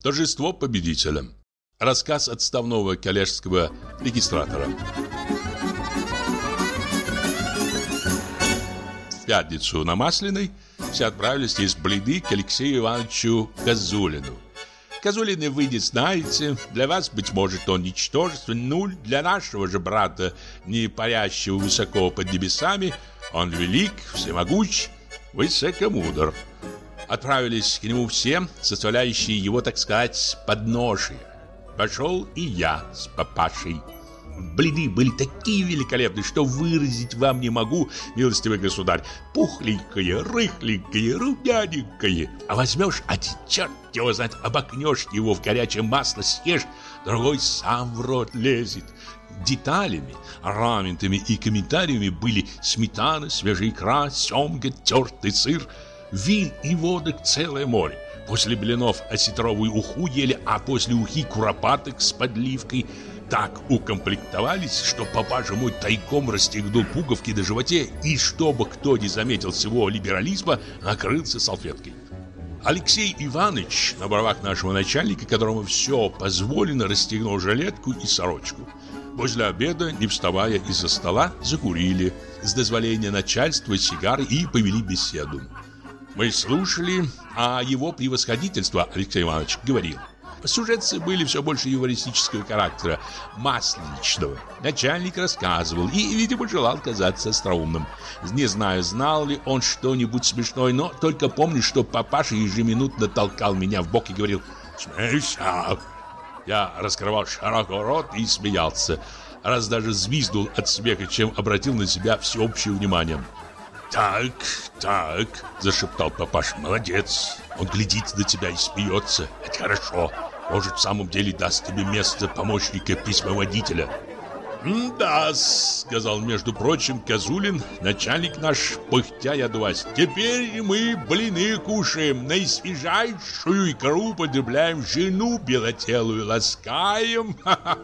Торжество победителя. Рассказ отставного коллежского регистратора. В пятницу на Масляной все отправились есть блины к Алексею Ивановичу Козулину. Козулины вы не знаете, для вас, быть может, он ничтожество, нуль, для нашего же брата, не парящего высоко под небесами, он велик, всемогуч, высокомудр. Отправились к нему все, составляющие его, так сказать, подношие. Пошел и я с папашей. Блины были такие великолепные, что выразить вам не могу, милостивый государь. Пухленькие, рыхленькие, румяненькие. А возьмешь, один черт его знает, обокнешь его в горячее масло, съешь, другой сам в рот лезет. Деталями, орнаментами и комментариями были сметана, свежая икра, семга, тертый сыр, вин и водок целое море. После блинов осетровую уху ели, а после ухи куропаток с подливкой. Так укомплектовались, что папаша мой тайком расстегнул пуговки на животе и, чтобы кто не заметил всего либерализма, накрылся салфеткой. Алексей Иванович, на правах нашего начальника, которому все позволено, расстегнул жилетку и сорочку. После обеда, не вставая из-за стола, закурили, с дозволения начальства сигары и повели беседу. Мы слушали, а его превосходительство Алексей Иванович говорил. Сюжеты были все больше юмористического характера, масленичного. Начальник рассказывал и, видимо, желал казаться остроумным. Не знаю, знал ли он что-нибудь смешное, но только помню, что папаша ежеминутно толкал меня в бок и говорил: «Смейся!» Я раскрывал широко рот и смеялся, раз даже звиздул от смеха, чем обратил на себя всеобщее внимание. «Так», — зашептал папаша, — «молодец. Он глядит на тебя и смеется. Это хорошо. Может, в самом деле даст тебе место помощника письмоводителя». «Да-с», — сказал, между прочим, Козулин, начальник наш, пыхтя и одуваясь. «Теперь мы блины кушаем, наисвежайшую икру потребляем, жену белотелую ласкаем.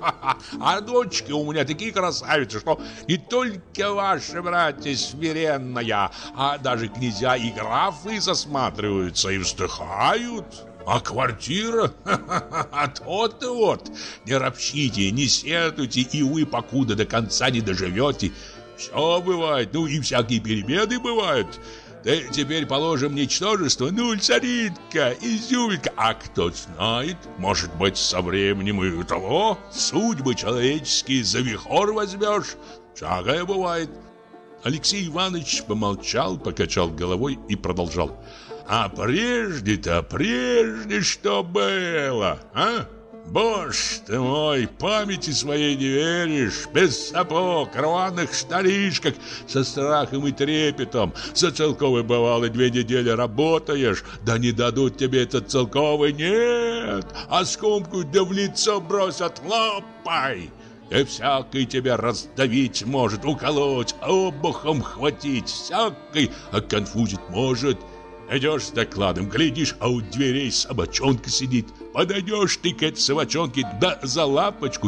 А дочки у меня такие красавицы, что не только ваши братья смиренная, а даже князья и графы засматриваются и вздыхают». А квартира? А то-то вот. Не ропщите, не сетуйте, и вы, покуда до конца не доживете. Все бывает, ну и всякие перемены бывают. Да теперь положим ничтожество, ну, царитка, изюминка. А кто знает, может быть, со временем и того судьбы человеческие за вихор возьмешь. Всякое бывает. Алексей Иванович помолчал, покачал головой и продолжал. А прежде что было, а? Боже ты мой, памяти своей не веришь. Без сапог, рваных штанишках, со страхом и трепетом. За целковый, бывало, 2 недели работаешь, да не дадут тебе этот целковый, нет. А скомкую да в лицо бросят, лопай. И всякий тебя раздавить может, уколоть, обухом хватить, всякий оконфузить может. Идешь с докладом, глядишь, а у дверей собачонка сидит. Подойдешь ты к этой собачонке, да за лапочку,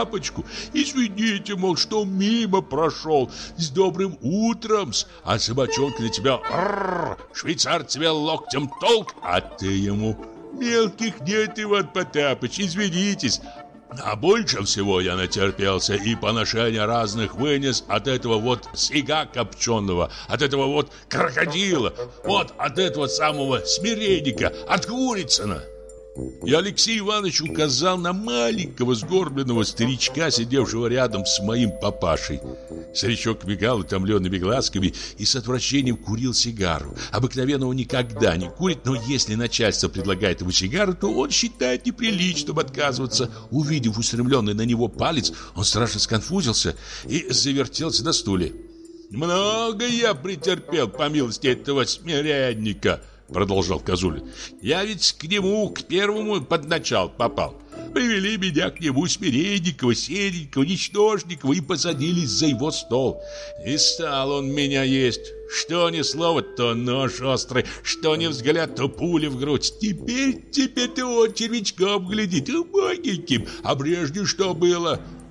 извините, мол, что мимо прошел, с добрым утром, а собачонка на тебя, швейцар тебе локтем толк, а ты ему: мелких нет, Иван Потапыч, извинитесь. А больше всего я натерпелся и поношения разных вынес от этого вот сига копченого, от этого вот крокодила, вот от этого самого смиренника, от Курицына. И Алексей Иванович указал на маленького сгорбленного старичка, сидевшего рядом с моим папашей. Старичок мигал утомленными глазками и с отвращением курил сигару. Обыкновенно он никогда не курит, но если начальство предлагает ему сигару, то он считает неприличным отказываться. Увидев устремленный на него палец, он страшно сконфузился и завертелся на стуле. «Много я претерпел по милости этого смиренника», — продолжал Козулин. «Я ведь к нему, к первому под начал попал. Привели меня к нему Смиренникова, Серенького, Ничтожникова и посадились за его стол. И стал он меня есть. Что ни слово, то нож острый, что ни взгляд, то пуля в грудь. Теперь-то он червячком глядит, маленьким, а прежде что было?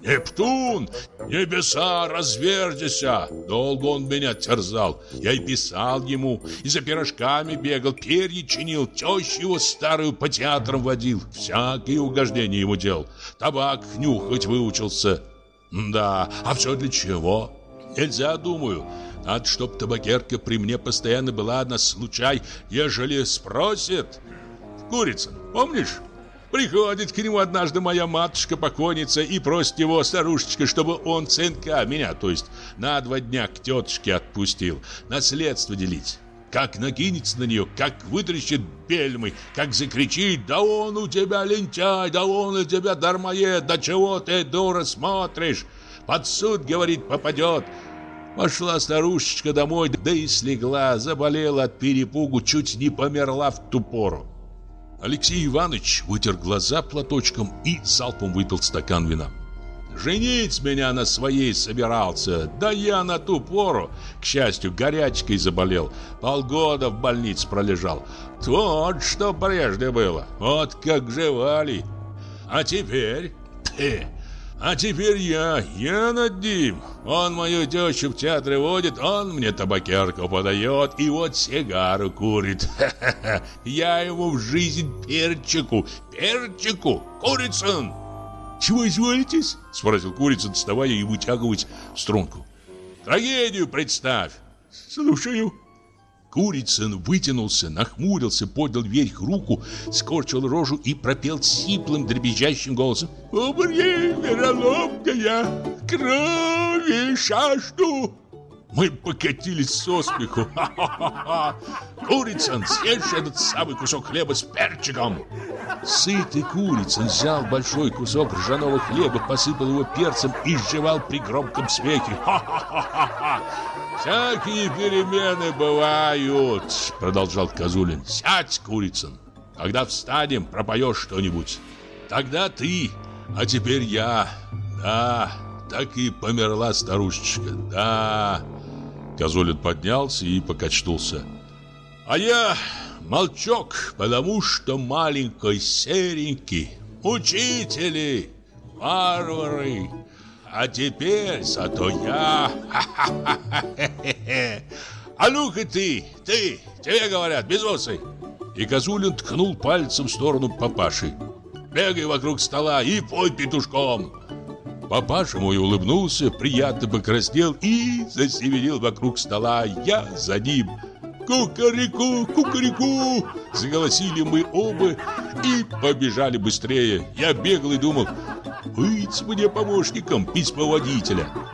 Нептун, небеса, разверзися! Долго он меня терзал. Я и писал ему, и за пирожками бегал, перья чинил, тещу его старую по театрам водил. Всякие угождения ему делал. Табак нюхать выучился. Да, а все для чего? Нельзя, думаю. Надо, чтоб табакерка при мне постоянно была на случай, ежели спросит. Курицын, помнишь? Приходит к нему однажды моя матушка-покойница и просит его, старушечка, чтобы он сынка, меня, то есть, на 2 дня к тетушке отпустил, наследство делить. Как накинется на нее, как вытрящет бельмы, как закричит: «Да он у тебя лентяй, да он у тебя дармоед, да чего ты, дура, смотришь? Под суд, говорит, попадет». Пошла старушечка домой, да и слегла, заболела от перепугу, чуть не померла в ту пору. Алексей Иванович вытер глаза платочком и залпом выпил стакан вина. «Женить меня на своей собирался, да я на ту пору, к счастью, горячкой заболел, полгода в больнице пролежал. Вот что прежде было, вот как жевали. А теперь... А теперь я над ним. Он мою тещу в театре водит, он мне табакерку подает и вот сигару курит. Ха-ха-ха. Я ему в жизнь перчику, Курицын!» «Чего изволитесь?» — спросил Курицын, вставая и вытягивать струнку. «Трагедию представь». «Слушаю». Курицын вытянулся, нахмурился, поднял вверх руку, скорчил рожу и пропел сиплым, дребезжащим голосом: «Умри, вероломная, крови жажду!» Мы покатились со смеху. Ха-ха-ха! «Курицын, съешь этот самый кусок хлеба с перчиком!» Сытый Курицын взял большой кусок ржаного хлеба, посыпал его перцем и жевал при громком смехе. «Ха-ха-ха-ха! Всякие перемены бывают!» — продолжал Козулин. «Сядь, Курицын, когда встанем, пропоешь что-нибудь. Тогда ты, а теперь я. Да, так и померла старушечка, да». Козулин поднялся и покачнулся. «А я молчок, потому что маленький, серенький, учители, варвары. А теперь зато я. А ну-ка ты, тебе говорят, безусый!» И Козулин ткнул пальцем в сторону папаши. «Бегай вокруг стола и пой петушком!» Папаша мой улыбнулся, приятно покраснел и засеменил вокруг стола. Я за ним. «Кукареку, кукареку!» Заголосили мы оба и побежали быстрее. Я бегал и думал: быть мне помощником письмоводителя.